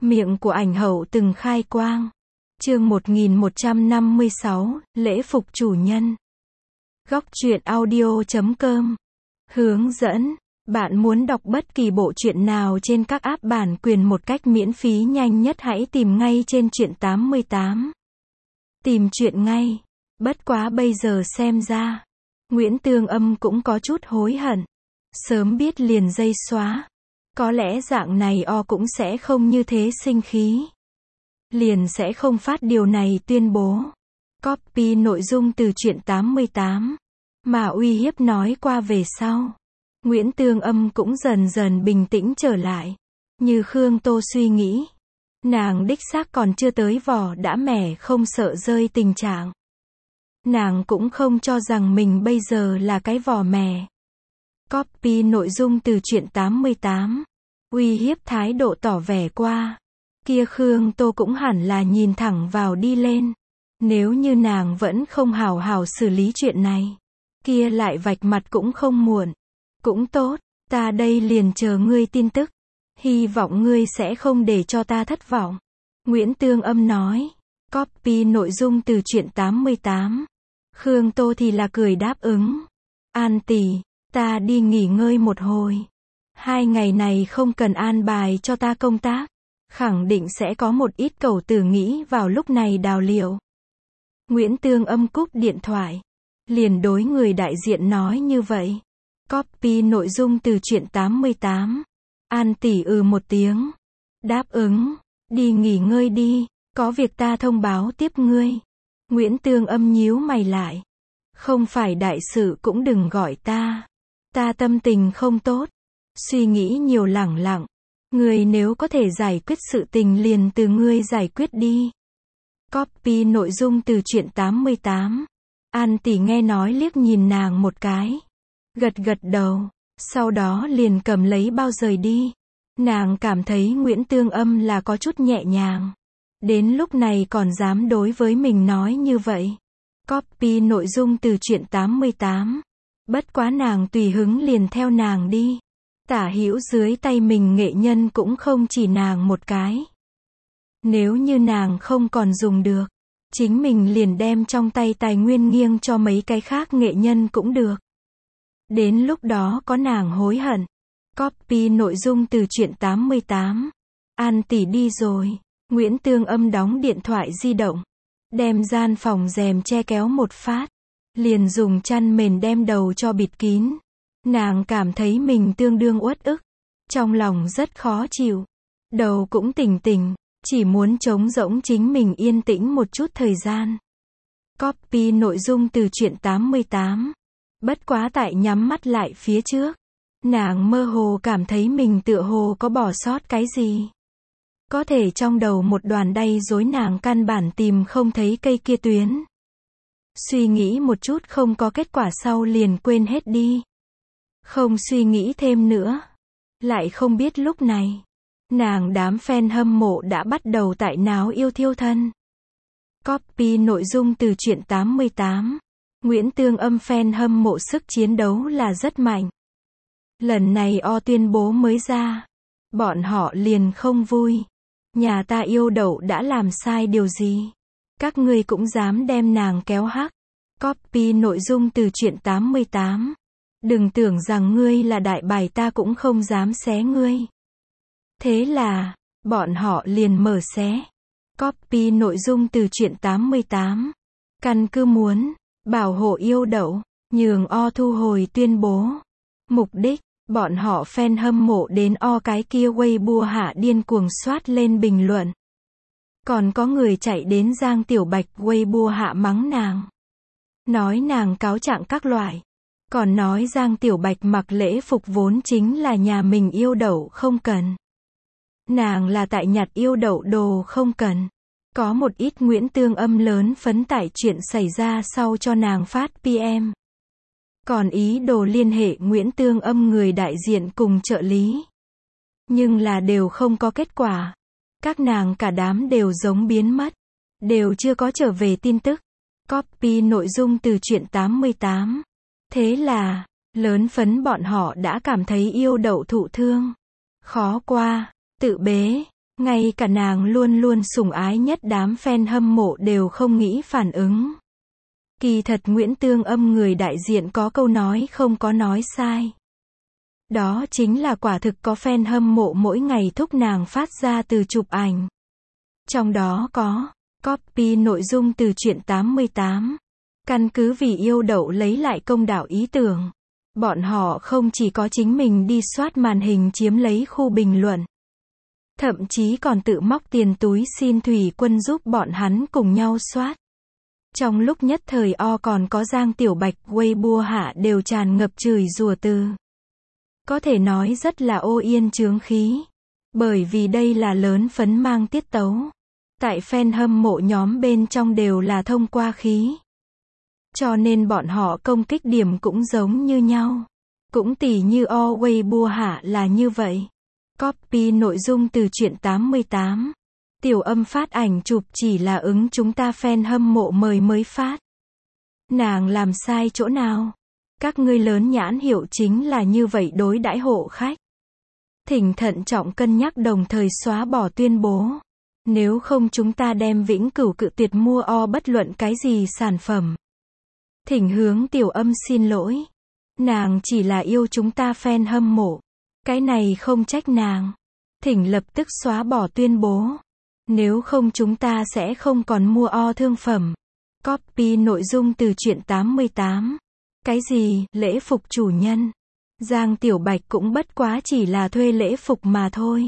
Miệng của ảnh hậu từng khai quang. Chương 1156, lễ phục chủ nhân. Góc truyện audio.com. Hướng dẫn. Bạn muốn đọc bất kỳ bộ truyện nào trên các app bản quyền một cách miễn phí nhanh nhất, hãy tìm ngay trên truyện 88. Tìm truyện ngay. Bất quá bây giờ xem ra, Nguyễn Tương Âm cũng có chút hối hận. Sớm biết liền dây xóa. Có lẽ dạng này cũng sẽ không như thế sinh khí. Liền sẽ không phát điều này tuyên bố. Copy nội dung từ truyện 88. Mà uy hiếp nói qua về sau. Nguyễn Tương Âm cũng dần dần bình tĩnh trở lại. Như Khương Tô suy nghĩ. Nàng đích xác còn chưa tới vỏ đã mẻ không sợ rơi tình trạng. Nàng cũng không cho rằng mình bây giờ là cái vỏ mè. Copy nội dung từ truyện 88. Uy hiếp thái độ tỏ vẻ qua. Kia Khương Tô cũng hẳn là nhìn thẳng vào đi lên. Nếu như nàng vẫn không hào hào xử lý chuyện này, kia lại vạch mặt cũng không muộn. Cũng tốt, ta đây liền chờ ngươi tin tức. Hy vọng ngươi sẽ không để cho ta thất vọng. Nguyễn Tương Âm nói. Copy nội dung từ truyện 88. Khương Tô thì là cười đáp ứng. An tỷ, ta đi nghỉ ngơi một hồi. 2 ngày này không cần an bài cho ta công tác. Khẳng định sẽ có một ít cẩu tử nghĩ vào lúc này đào liệu. Nguyễn Tương Âm cúp điện thoại. Liền đối người đại diện nói như vậy. Copy nội dung từ truyện 88. An tỷ một tiếng. Đáp ứng. Đi nghỉ ngơi đi. Có việc ta thông báo tiếp ngươi. Nguyễn Tương Âm nhíu mày lại. Không phải đại sự cũng đừng gọi ta. Ta tâm tình không tốt. Suy nghĩ nhiều lẳng lặng. Ngươi nếu có thể giải quyết sự tình liền từ ngươi giải quyết đi. Copy nội dung từ truyện 88. An tỷ nghe nói liếc nhìn nàng một cái. Gật gật đầu. Sau đó liền cầm lấy bao rời đi. Nàng cảm thấy Nguyễn Tương Âm là có chút nhẹ nhàng. Đến lúc này còn dám đối với mình nói như vậy. Copy nội dung từ truyện 88. Bất quá nàng tùy hứng liền theo nàng đi. Tả hữu dưới tay mình nghệ nhân cũng không chỉ nàng một cái. Nếu như nàng không còn dùng được, chính mình liền đem trong tay tài nguyên nghiêng cho mấy cái khác nghệ nhân cũng được. Đến lúc đó có nàng hối hận. Copy nội dung từ truyện 88. An tỷ đi rồi. Nguyễn Tương Âm đóng điện thoại di động. Đem gian phòng rèm che kéo một phát. Liền dùng chăn mền đem đầu cho bịt kín. Nàng cảm thấy mình tương đương uất ức. Trong lòng rất khó chịu. Đầu cũng tỉnh tỉnh. Chỉ muốn trống rỗng chính mình yên tĩnh một chút thời gian. Copy nội dung từ truyện 88. Bất quá tại nhắm mắt lại phía trước. Nàng mơ hồ cảm thấy mình tựa hồ có bỏ sót cái gì. Có thể trong đầu một đoàn đay rối nàng căn bản tìm không thấy cây kia tuyến. Suy nghĩ một chút không có kết quả sau liền quên hết đi. Không suy nghĩ thêm nữa. Lại không biết lúc này, nàng đám fan hâm mộ đã bắt đầu tại náo yêu thiêu thân. Copy nội dung từ truyện 88. Nguyễn Tương Âm fan hâm mộ sức chiến đấu là rất mạnh. Lần này tuyên bố mới ra. Bọn họ liền không vui. Nhà ta yêu đậu đã làm sai điều gì? Các ngươi cũng dám đem nàng kéo hắc. Copy nội dung từ truyện 88. Đừng tưởng rằng ngươi là đại bài, ta cũng không dám xé ngươi. Thế là, bọn họ liền mở xé. Copy nội dung từ truyện 88. Căn cứ muốn bảo hộ yêu đậu, nhường thu hồi tuyên bố. Mục đích, bọn họ fan hâm mộ đến cái kia Weibo hạ điên cuồng soát lên bình luận. Còn có người chạy đến Giang Tiểu Bạch Weibo hạ mắng nàng. Nói nàng cáo trạng các loại. Còn nói Giang Tiểu Bạch mặc lễ phục vốn chính là nhà mình yêu đậu không cần. Nàng là tại nhặt yêu đậu đồ không cần. Có một ít Nguyễn Tương Âm lớn phấn tải chuyện xảy ra sau cho nàng phát PM. Còn ý đồ liên hệ Nguyễn Tương Âm người đại diện cùng trợ lý. Nhưng là đều không có kết quả. Các nàng cả đám đều giống biến mất. Đều chưa có trở về tin tức. Copy nội dung từ truyện 88. Thế là, lớn phấn bọn họ đã cảm thấy yêu đậu thụ thương. Khó qua, tự bế. Ngay cả nàng luôn luôn sủng ái nhất đám fan hâm mộ đều không nghĩ phản ứng. Kỳ thật Nguyễn Tương Âm người đại diện có câu nói không có nói sai. Đó chính là quả thực có fan hâm mộ mỗi ngày thúc nàng phát ra từ chụp ảnh. Trong đó có copy nội dung từ truyện 88. Căn cứ vì yêu đậu lấy lại công đạo ý tưởng. Bọn họ không chỉ có chính mình đi soát màn hình chiếm lấy khu bình luận. Thậm chí còn tự móc tiền túi xin Thủy Quân giúp bọn hắn cùng nhau soát. Trong lúc nhất thời còn có Giang Tiểu Bạch, Weibo hạ đều tràn ngập chửi rủa từ. Có thể nói rất là ô yên chướng khí. Bởi vì đây là lớn phấn mang tiết tấu. Tại fan hâm mộ nhóm bên trong đều là thông qua khí. Cho nên bọn họ công kích điểm cũng giống như nhau. Cũng tỉ như Weibo hạ là như vậy. Copy nội dung từ truyện 88. Tiểu Âm phát ảnh chụp chỉ là ứng chúng ta fan hâm mộ mời mới phát. Nàng làm sai chỗ nào? Các ngươi lớn nhãn hiệu chính là như vậy đối đãi hộ khách. Thỉnh thận trọng cân nhắc đồng thời xóa bỏ tuyên bố. Nếu không chúng ta đem vĩnh cửu cự tuyệt mua bất luận cái gì sản phẩm. Thỉnh hướng Tiểu Âm xin lỗi. Nàng chỉ là yêu chúng ta fan hâm mộ. Cái này không trách nàng. Thỉnh lập tức xóa bỏ tuyên bố. Nếu không chúng ta sẽ không còn mua thương phẩm. Copy nội dung từ truyện 88. Cái gì, lễ phục chủ nhân? Giang Tiểu Bạch cũng bất quá chỉ là thuê lễ phục mà thôi.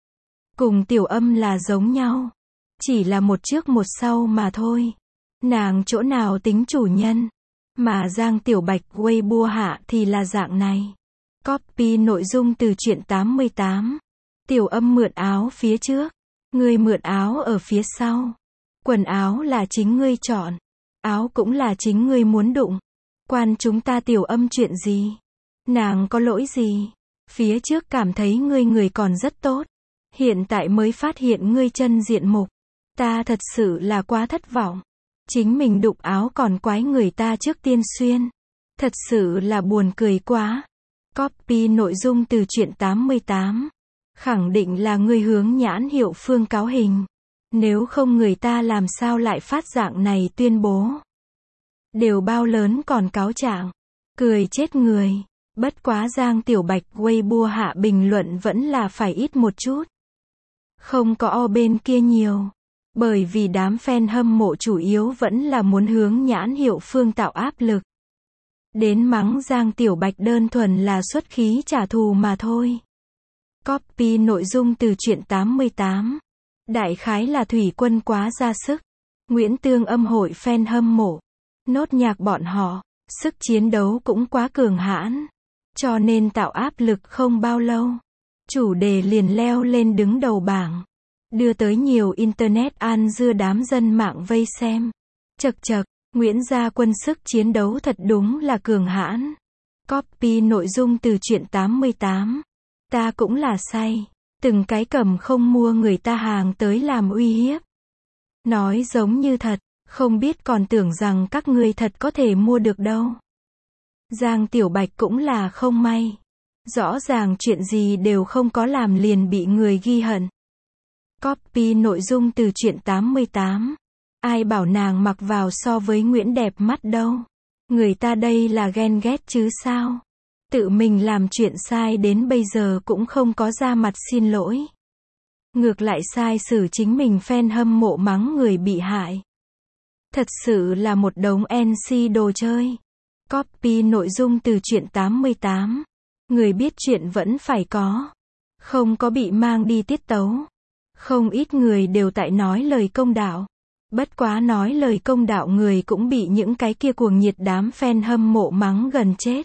Cùng Tiểu Âm là giống nhau. Chỉ là một trước một sau mà thôi. Nàng chỗ nào tính chủ nhân. Mà Giang Tiểu Bạch, Weibo hạ thì là dạng này. Copy nội dung từ truyện 88. Tiểu Âm mượn áo phía trước. Ngươi mượn áo ở phía sau. Quần áo là chính ngươi chọn. Áo cũng là chính ngươi muốn đụng. Quan chúng ta Tiểu Âm chuyện gì? Nàng có lỗi gì? Phía trước cảm thấy ngươi người còn rất tốt. Hiện tại mới phát hiện ngươi chân diện mục. Ta thật sự là quá thất vọng. Chính mình đụng áo còn quái người ta trước tiên xuyên. Thật sự là buồn cười quá. Copy nội dung từ truyện 88. Khẳng định là ngươi hướng nhãn hiệu Phương cáo hình. Nếu không người ta làm sao lại phát dạng này tuyên bố. Đều bao lớn còn cáo trạng. Cười chết người. Bất quá Giang Tiểu Bạch, Weibo hạ bình luận vẫn là phải ít một chút. Không có bên kia nhiều. Bởi vì đám fan hâm mộ chủ yếu vẫn là muốn hướng nhãn hiệu Phương tạo áp lực. Đến mắng Giang Tiểu Bạch đơn thuần là xuất khí trả thù mà thôi. Copy nội dung từ truyện 88. Đại khái là Thủy Quân quá ra sức. Nguyễn Tương Âm hội fan hâm mộ. Nốt nhạc bọn họ. Sức chiến đấu cũng quá cường hãn. Cho nên tạo áp lực không bao lâu. Chủ đề liền leo lên đứng đầu bảng. Đưa tới nhiều internet an dưa đám dân mạng vây xem. Chật chật, Nguyễn Gia Quân sức chiến đấu thật đúng là cường hãn. Copy nội dung từ truyện 88. Ta cũng là say. Từng cái cầm không mua người ta hàng tới làm uy hiếp. Nói giống như thật, không biết còn tưởng rằng các ngươi thật có thể mua được đâu. Giang Tiểu Bạch cũng là không may. Rõ ràng chuyện gì đều không có làm liền bị người ghi hận. Copy nội dung từ truyện 88. Ai bảo nàng mặc vào so với Nguyễn đẹp mắt đâu. Người ta đây là ghen ghét chứ sao. Tự mình làm chuyện sai đến bây giờ cũng không có ra mặt xin lỗi. Ngược lại sai xử chính mình fan hâm mộ mắng người bị hại. Thật sự là một đống NC đồ chơi. Copy nội dung từ truyện 88. Người biết chuyện vẫn phải có. Không có bị mang đi tiết tấu. Không ít người đều tại nói lời công đạo. Bất quá nói lời công đạo người cũng bị những cái kia cuồng nhiệt đám fan hâm mộ mắng gần chết.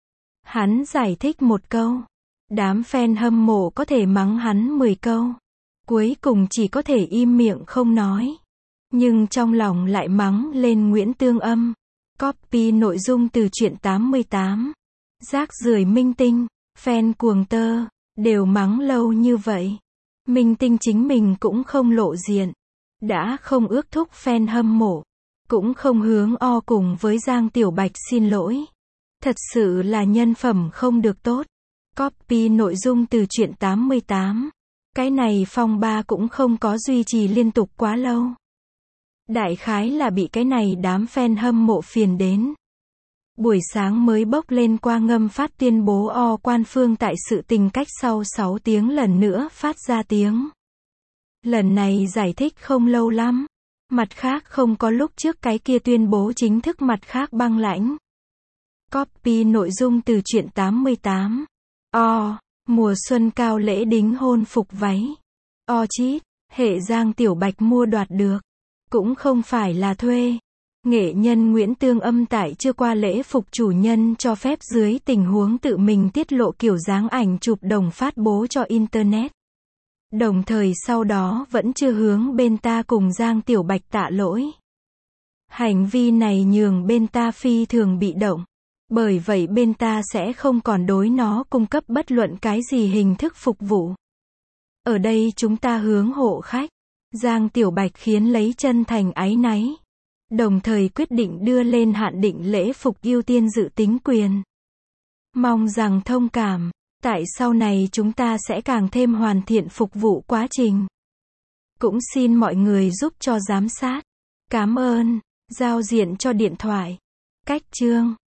Hắn giải thích một câu. Đám fan hâm mộ có thể mắng hắn 10 câu. Cuối cùng chỉ có thể im miệng không nói. Nhưng trong lòng lại mắng lên Nguyễn Tương Âm. Copy nội dung từ truyện 88. Rác rưởi minh tinh, fan cuồng tơ, đều mắng lâu như vậy. Minh tinh chính mình cũng không lộ diện. Đã không ước thúc fan hâm mộ. Cũng không hướng cùng với Giang Tiểu Bạch xin lỗi. Thật sự là nhân phẩm không được tốt. Copy nội dung từ truyện 88. Cái này phong ba cũng không có duy trì liên tục quá lâu. Đại khái là bị cái này đám fan hâm mộ phiền đến. Buổi sáng mới bốc lên qua ngâm phát tuyên bố quan phương tại sự tình cách sau 6 tiếng lần nữa phát ra tiếng. Lần này giải thích không lâu lắm. Mặt khác không có lúc trước cái kia tuyên bố chính thức mặt khác băng lãnh. Copy nội dung từ truyện 88. Mùa xuân cao lễ đính hôn phục váy. Chít, hệ Giang Tiểu Bạch mua đoạt được. Cũng không phải là thuê. Nghệ nhân Nguyễn Tương Âm tại chưa qua lễ phục chủ nhân cho phép dưới tình huống tự mình tiết lộ kiểu dáng ảnh chụp đồng phát bố cho Internet. Đồng thời sau đó vẫn chưa hướng bên ta cùng Giang Tiểu Bạch tạ lỗi. Hành vi này nhường bên ta phi thường bị động. Bởi vậy bên ta sẽ không còn đối nó cung cấp bất luận cái gì hình thức phục vụ. Ở đây chúng ta hướng hộ khách. Giang Tiểu Bạch khiến lấy chân thành áy náy. Đồng thời quyết định đưa lên hạn định lễ phục ưu tiên dự tính quyền. Mong rằng thông cảm. Tại sau này chúng ta sẽ càng thêm hoàn thiện phục vụ quá trình. Cũng xin mọi người giúp cho giám sát. Cảm ơn. Giao diện cho điện thoại. Cách chương.